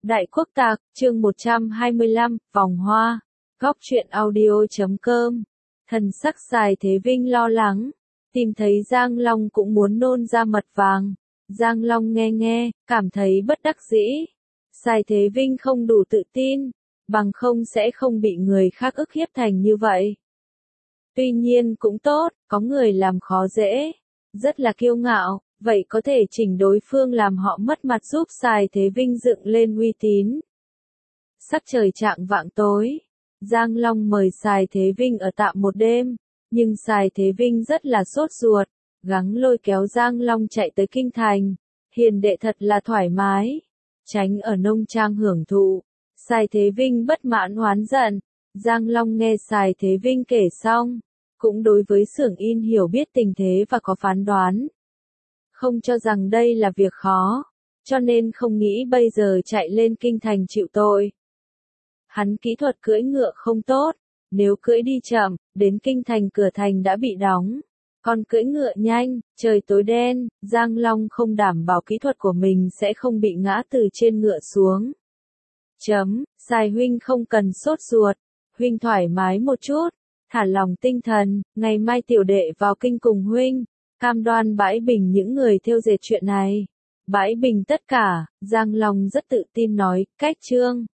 Đại Quốc Tạc, chương 125, Vòng Hoa. Góc truyện audio.com. Thần sắc Sài Thế Vinh lo lắng. Tìm thấy Giang Long cũng muốn nôn ra mật vàng. Giang Long nghe, cảm thấy bất đắc dĩ. Sài Thế Vinh không đủ tự tin, bằng không sẽ không bị người khác ức hiếp thành như vậy. Tuy nhiên cũng tốt, có người làm khó dễ. Rất là kiêu ngạo, vậy có thể chỉnh đối phương làm họ mất mặt giúp Sài Thế Vinh dựng lên uy tín. Sắc trời chạng vạng tối, Giang Long mời Sài Thế Vinh ở tạm một đêm, nhưng Sài Thế Vinh rất là sốt ruột, gắng lôi kéo Giang Long chạy tới kinh thành. Hiền đệ thật là thoải mái, tránh ở nông trang hưởng thụ. Sài Thế Vinh bất mãn oán giận. Giang Long nghe Sài Thế Vinh kể xong, cũng đối với xưởng in hiểu biết tình thế và có phán đoán. Không cho rằng đây là việc khó, cho nên không nghĩ bây giờ chạy lên kinh thành chịu tội. Hắn kỹ thuật cưỡi ngựa không tốt, nếu cưỡi đi chậm, đến kinh thành cửa thành đã bị đóng. Còn cưỡi ngựa nhanh, trời tối đen, Giang Long không đảm bảo kỹ thuật của mình sẽ không bị ngã từ trên ngựa xuống. Sài huynh không cần sốt ruột, huynh thoải mái một chút, thả lòng tinh thần, ngày mai tiểu đệ vào kinh cùng huynh, cam đoan bãi bình những người thêu dệt chuyện này. Bãi bình tất cả, Giang Long rất tự tin nói, cách chương.